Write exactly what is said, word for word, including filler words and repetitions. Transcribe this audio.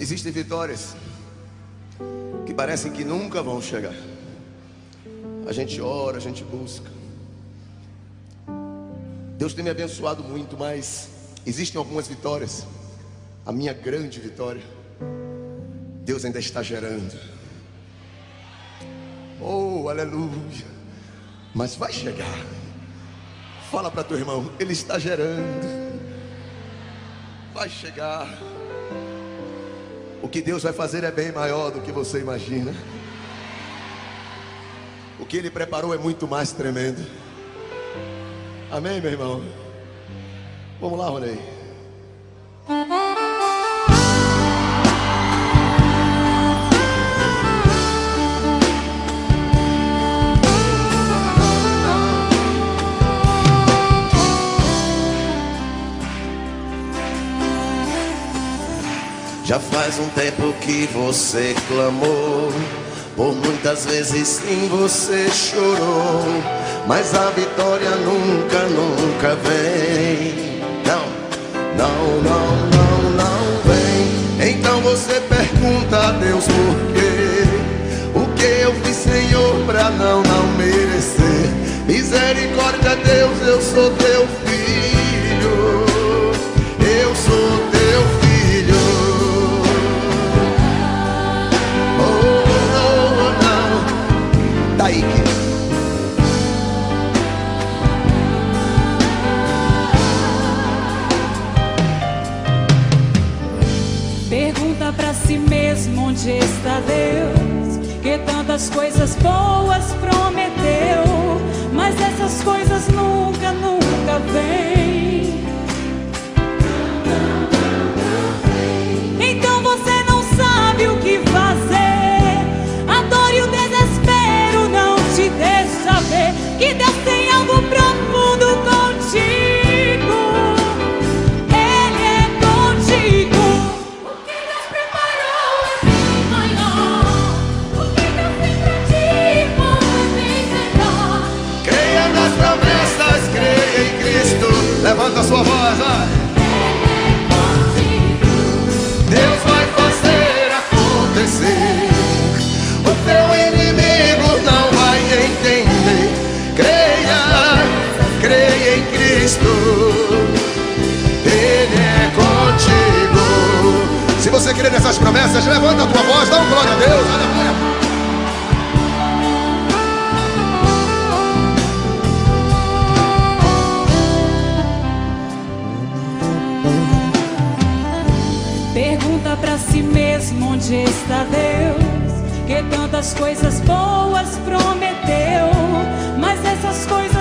Existem vitórias que parecem que nunca vão chegar. A gente ora, a gente busca. Deus tem me abençoado muito, mas existem algumas vitórias. A minha grande vitória, Deus ainda está gerando. Oh, aleluia. Mas vai chegar. Fala para teu irmão, Ele está gerando. Vai chegar. O que Deus vai fazer é bem maior do que você imagina. O que Ele preparou é muito mais tremendo. Amém, meu irmão? Vamos lá, Ronei. Já faz um tempo que você clamou, por muitas vezes sim você chorou, mas a vitória nunca, nunca vem. Não, não, não, não, não vem. Então você pergunta a Deus por quê? O que eu fiz, Senhor, pra não, não merecer? Misericórdia, Deus, eu sou teu filho. Eu sou teu filho. Pergunta pra si mesmo onde está Deus, que tantas coisas boas prometeu, mas essas coisas nunca, nunca vêm. Então você não sabe o que fazer. A dor e o desespero não te deixa ver que Deus tem algo profundo contigo. Ele é contigo. O que Deus preparou é bem maior. O que Deus tem pra ti pode melhor. Creia nas promessas, creia em Cristo. Levanta a sua voz, vai. Deus vai fazer acontecer. O teu inimigo não vai entender. Creia, creia em Cristo. Ele é contigo. Se você crê nessas promessas, levanta a tua voz, dá um glória a Deus. Aleluia. Pergunta pra si mesmo onde está Deus, que tantas coisas boas prometeu, mas essas coisas